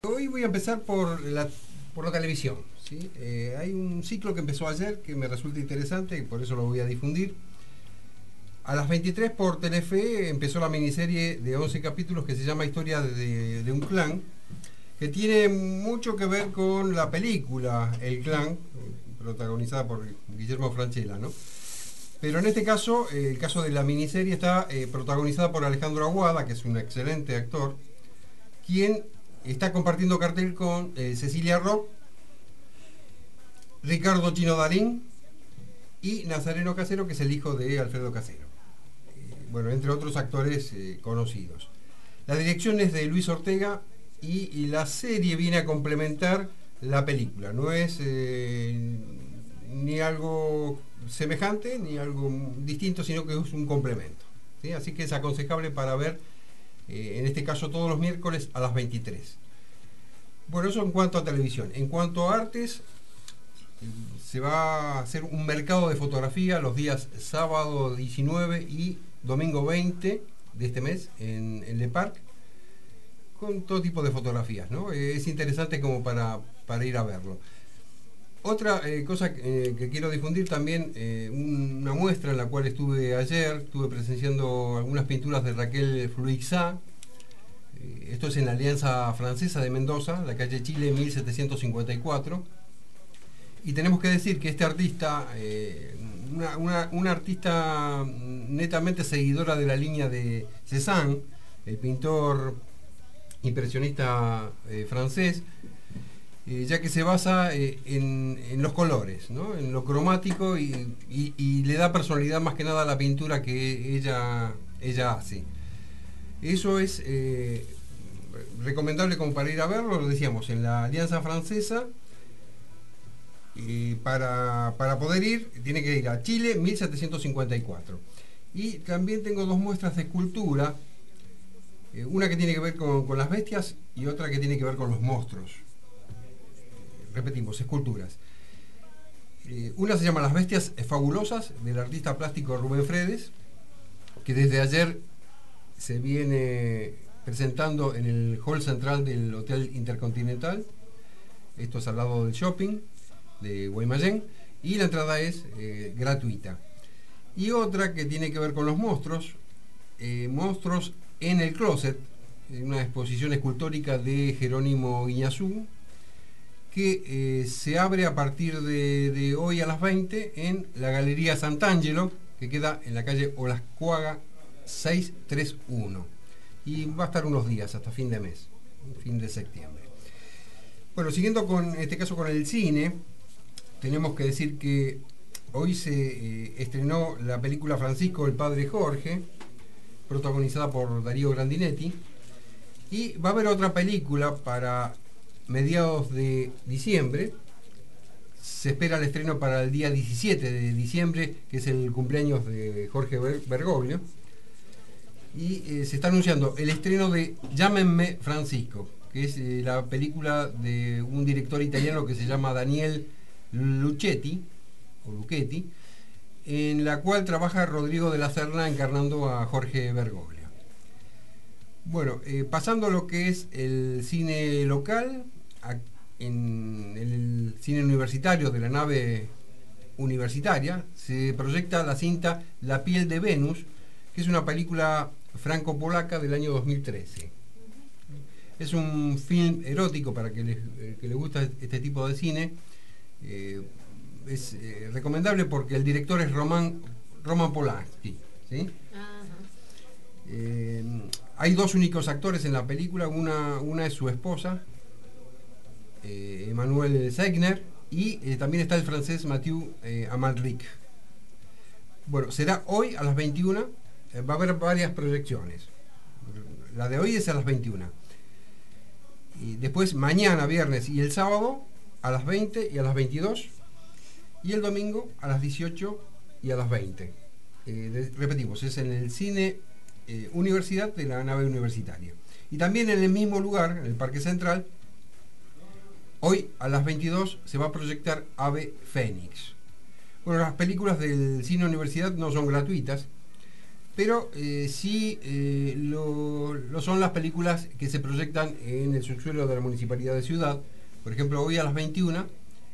Hoy voy a empezar por la televisión. ¿Sí? Hay un ciclo que empezó ayer que me resulta interesante y por eso lo voy a difundir. A las 23 por Telefe empezó la miniserie de 11 capítulos que se llama Historia de un clan, que tiene mucho que ver con la película El Clan, protagonizada por Guillermo Francella, ¿no? Pero en este caso, el caso de la miniserie está protagonizada por Alejandro Aguada, que es un excelente actor, quien está compartiendo cartel con Cecilia Roth, Ricardo Chino Darín y Nazareno Casero, que es el hijo de Alfredo Casero. Bueno, entre otros actores conocidos. La dirección es de Luis Ortega y la serie viene a complementar la película. No es ni algo semejante ni algo distinto, sino que es un complemento. ¿Sí? Así que es aconsejable para ver, en este caso todos los miércoles a las 23. Bueno, eso en cuanto a televisión. En cuanto a artes, se va a hacer un mercado de fotografía los días sábado 19 y domingo 20 de este mes en Le Parc, con todo tipo de fotografías, ¿no? Es interesante como para ir a verlo. Otra cosa que quiero difundir también, una muestra en la cual estuve ayer, estuve presenciando algunas pinturas de Raquel Fluixá. Esto es en la Alianza Francesa de Mendoza, la calle Chile 1754. Y tenemos que decir que este artista, una artista netamente seguidora de la línea de Cézanne, el pintor impresionista francés, ya que se basa en los colores, ¿no? En lo cromático y le da personalidad más que nada a la pintura que ella hace. Eso es recomendable como para ir a verlo, lo decíamos, en la Alianza Francesa. Para poder ir, tiene que ir a Chile 1754. Y también tengo dos muestras de escultura, una que tiene que ver con las bestias y otra que tiene que ver con los monstruos. Repetimos, esculturas. Una se llama Las Bestias Fabulosas, del artista plástico Rubén Fredes, que desde ayer se viene presentando en el hall central del Hotel Intercontinental. Esto es al lado del shopping de Guaymallén, y la entrada es gratuita. Y otra que tiene que ver con los monstruos, monstruos en el closet, una exposición escultórica de Jerónimo Iñazú, que se abre a partir de hoy a las 20 en la Galería Sant'Angelo, que queda en la calle Olascuaga 631. Y va a estar unos días, hasta fin de mes, fin de septiembre. Bueno, siguiendo con este caso con el cine, tenemos que decir que hoy se estrenó la película Francisco, el padre Jorge, protagonizada por Darío Grandinetti, y va a haber otra película para mediados de diciembre. Se espera el estreno para el día 17 de diciembre, que es el cumpleaños de Jorge Bergoglio, y se está anunciando el estreno de Llámenme Francisco, que es la película de un director italiano que se llama Daniel Lucchetti, o Lucchetti, en la cual trabaja Rodrigo de la Serna encarnando a Jorge Bergoglio. Bueno, pasando a lo que es el cine local, en el cine universitario de la nave universitaria se proyecta la cinta La piel de Venus, que es una película franco-polaca del año 2013. Es un film erótico para que le gusta este tipo de cine. Es recomendable porque el director es Roman Polanski, ¿sí? Hay dos únicos actores en la película, una es su esposa, Emmanuel Segner, y también está el francés Mathieu Amalric. Bueno, será hoy a las 21, va a haber varias proyecciones. La de hoy es a las 21. Y después mañana, viernes y el sábado a las 20 y a las 22, y el domingo a las 18 y a las 20. Repetimos, es en el cine Universidad de la nave universitaria. Y también en el mismo lugar, en el Parque Central, hoy a las 22 se va a proyectar Ave Fénix. Bueno, las películas del cine Universidad no son gratuitas, pero sí lo son las películas que se proyectan en el subsuelo de la Municipalidad de Ciudad. Por ejemplo, hoy a las 21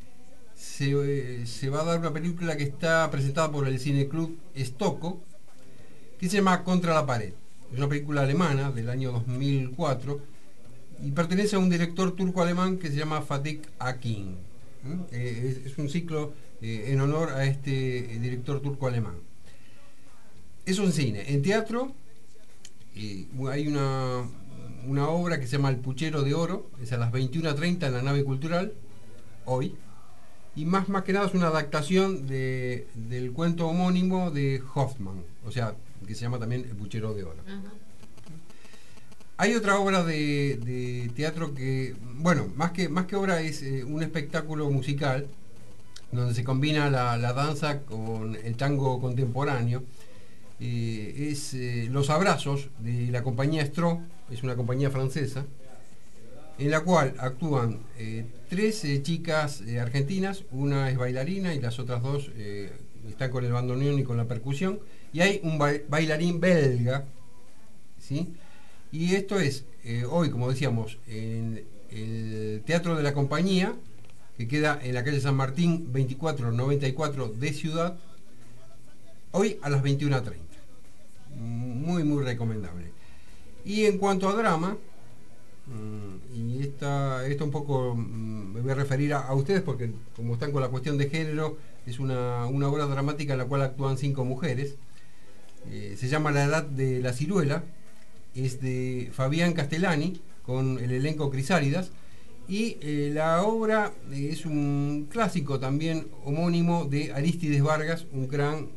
se va a dar una película que está presentada por el Cineclub Stocco, que se llama Contra la pared. Es una película alemana del año 2004 y pertenece a un director turco-alemán que se llama Fatih Akin. Es un ciclo en honor a este director turco-alemán. Eso en cine. En teatro hay una obra que se llama El Puchero de Oro, es a las 21:30 en la nave cultural, hoy. Y más que nada es una adaptación del cuento homónimo de Hoffman, o sea, que se llama también El Puchero de Oro. Uh-huh. Hay otra obra de teatro que, bueno, más que obra es un espectáculo musical donde se combina la danza con el tango contemporáneo. Es Los Abrazos de la compañía Stro, es una compañía francesa, en la cual actúan 3 chicas argentinas, una es bailarina y las otras 2 están con el bandoneón y con la percusión, y hay un bailarín belga, ¿sí? Y esto es hoy, como decíamos, en el Teatro de la Compañía, que queda en la calle San Martín 2494 de Ciudad, hoy a las 21:30. Muy recomendable. Y en cuanto a drama, y esto un poco me voy a referir a ustedes porque como están con la cuestión de género, es una obra dramática en la cual actúan 5 mujeres. Se llama La Edad de la Ciruela, es de Fabián Castellani con el elenco Crisáridas, y la obra es un clásico también homónimo de Arístides Vargas, un gran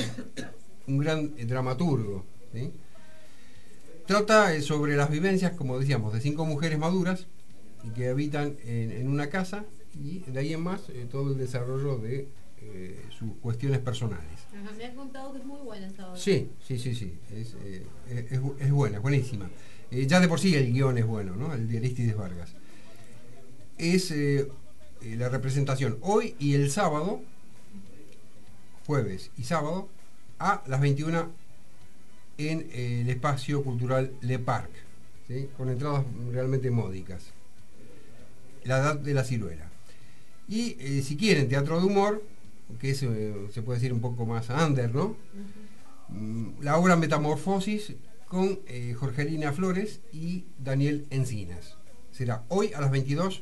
dramaturgo, ¿sí? Trata sobre las vivencias, como decíamos, de 5 mujeres maduras y que habitan en una casa, y de ahí en más todo el desarrollo de sus cuestiones personales. Ajá, me has contado que es muy buena esta obra. Sí. Es buena, es buenísima. Ya de por sí el guión es bueno, ¿no? El de Arístides Vargas. Es la representación hoy y el sábado, jueves y sábado, a las 21 en el espacio cultural Le Parc, ¿sí? Con entradas realmente módicas. La Edad de la Ciruela. Y si quieren teatro de humor, que es, se puede decir un poco más under, ¿no? Uh-huh. La obra Metamorfosis con Jorgelina Flores y Daniel Encinas. Será hoy a las 22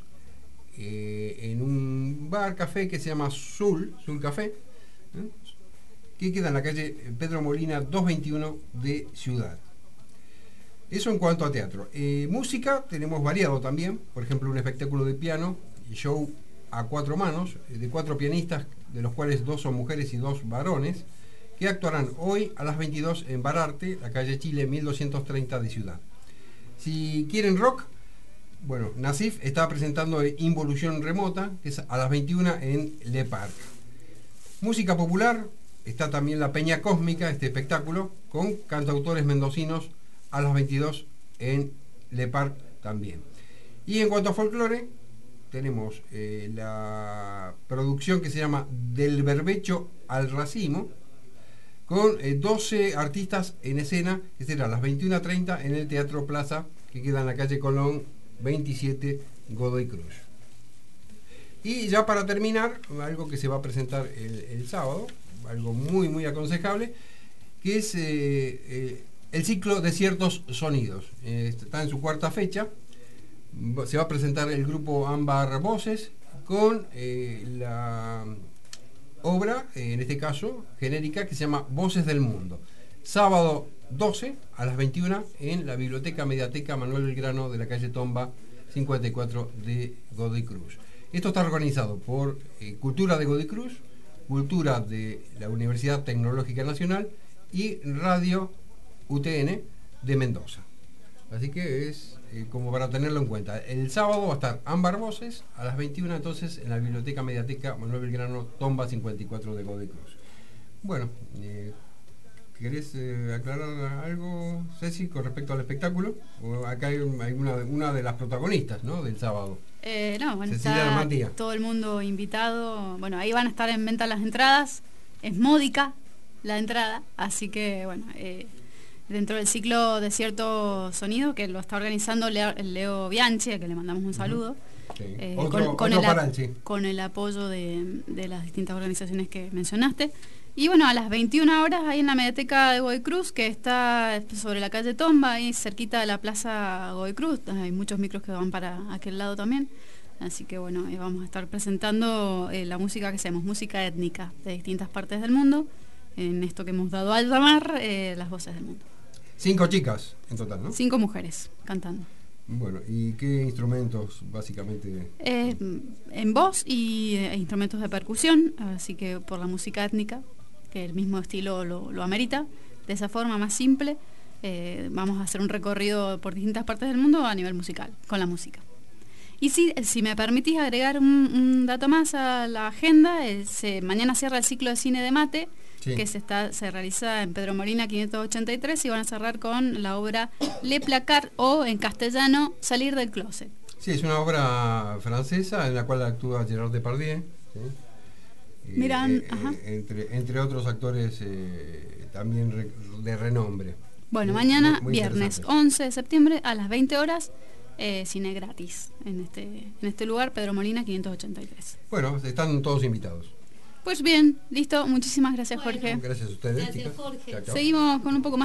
en un bar café que se llama Sul Café, que queda en la calle Pedro Molina 221 de Ciudad. Eso en cuanto a teatro. Música tenemos variado también, por ejemplo un espectáculo de piano, show a 4 manos, de 4 pianistas, de los cuales 2 son mujeres y 2 varones, que actuarán hoy a las 22 en Bar Arte, la calle Chile 1230 de Ciudad. Si quieren rock, bueno, Nasif está presentando Involución Remota, que es a las 21 en Le Parc. Música popular, está también La Peña Cósmica, este espectáculo, con cantautores mendocinos a las 22 en Le Parc también. Y en cuanto a folclore, tenemos la producción que se llama Del Berbecho al Racimo, con 12 artistas en escena, que será a las 21:30 en el Teatro Plaza, que queda en la calle Colón 27 Godoy Cruz. Y ya para terminar, algo que se va a presentar el sábado, algo muy aconsejable, que es el ciclo de ciertos sonidos. Está en su 4ª fecha. Se va a presentar el grupo Ámbar Voces con la obra, en este caso genérica, que se llama Voces del Mundo. Sábado 12 a las 21 en la Biblioteca Mediateca Manuel Belgrano de la calle Tomba 54 de Godoy Cruz. Esto está organizado por Cultura de Godoy Cruz, Cultura de la Universidad Tecnológica Nacional y Radio UTN de Mendoza. Así que es como para tenerlo en cuenta. El sábado va a estar Ámbar Voces a las 21 entonces en la Biblioteca Mediateca Manuel Belgrano Tomba 54 de Godoy Cruz. Bueno, ¿querés aclarar algo, Ceci, con respecto al espectáculo? O acá hay una de las protagonistas, ¿no?, del sábado. No, bueno, Cecilia está todo el mundo invitado. Bueno, ahí van a estar en venta las entradas. Es módica, la entrada, así que bueno, dentro del ciclo Desierto Sonido, que lo está organizando Leo Bianchi, a que le mandamos un saludo, Sí. con el apoyo de las distintas organizaciones que mencionaste. Y bueno, a las 21 horas ahí en la Mediateca de Godoy Cruz, que está sobre la calle Tomba, ahí cerquita de la Plaza Godoy Cruz, hay muchos micros que van para aquel lado también. Así que bueno, vamos a estar presentando la música que hacemos, música étnica de distintas partes del mundo, en esto que hemos dado a llamar las voces del mundo. 5 chicas en total, ¿no? 5 mujeres cantando. Bueno, ¿y qué instrumentos básicamente? En voz y instrumentos de percusión, así que por la música étnica, que el mismo estilo lo amerita, de esa forma más simple, vamos a hacer un recorrido por distintas partes del mundo a nivel musical, con la música. Y si me permitís agregar un dato más a la agenda, mañana cierra el ciclo de cine de Mate, sí, que se realiza en Pedro Molina 583 y van a cerrar con la obra Le Placard, o en castellano Salir del Closet. Sí, es una obra francesa en la cual actúa Gerard Depardieu, ¿sí? Entre otros actores también de renombre. Bueno, mañana viernes 11 de septiembre a las 20 horas, cine gratis en este lugar, Pedro Molina 583. Bueno, están todos invitados. Pues bien, listo, muchísimas gracias, Jorge. Gracias a ustedes, gracias, chicas. Jorge. Chao, chao. Seguimos con un poco más.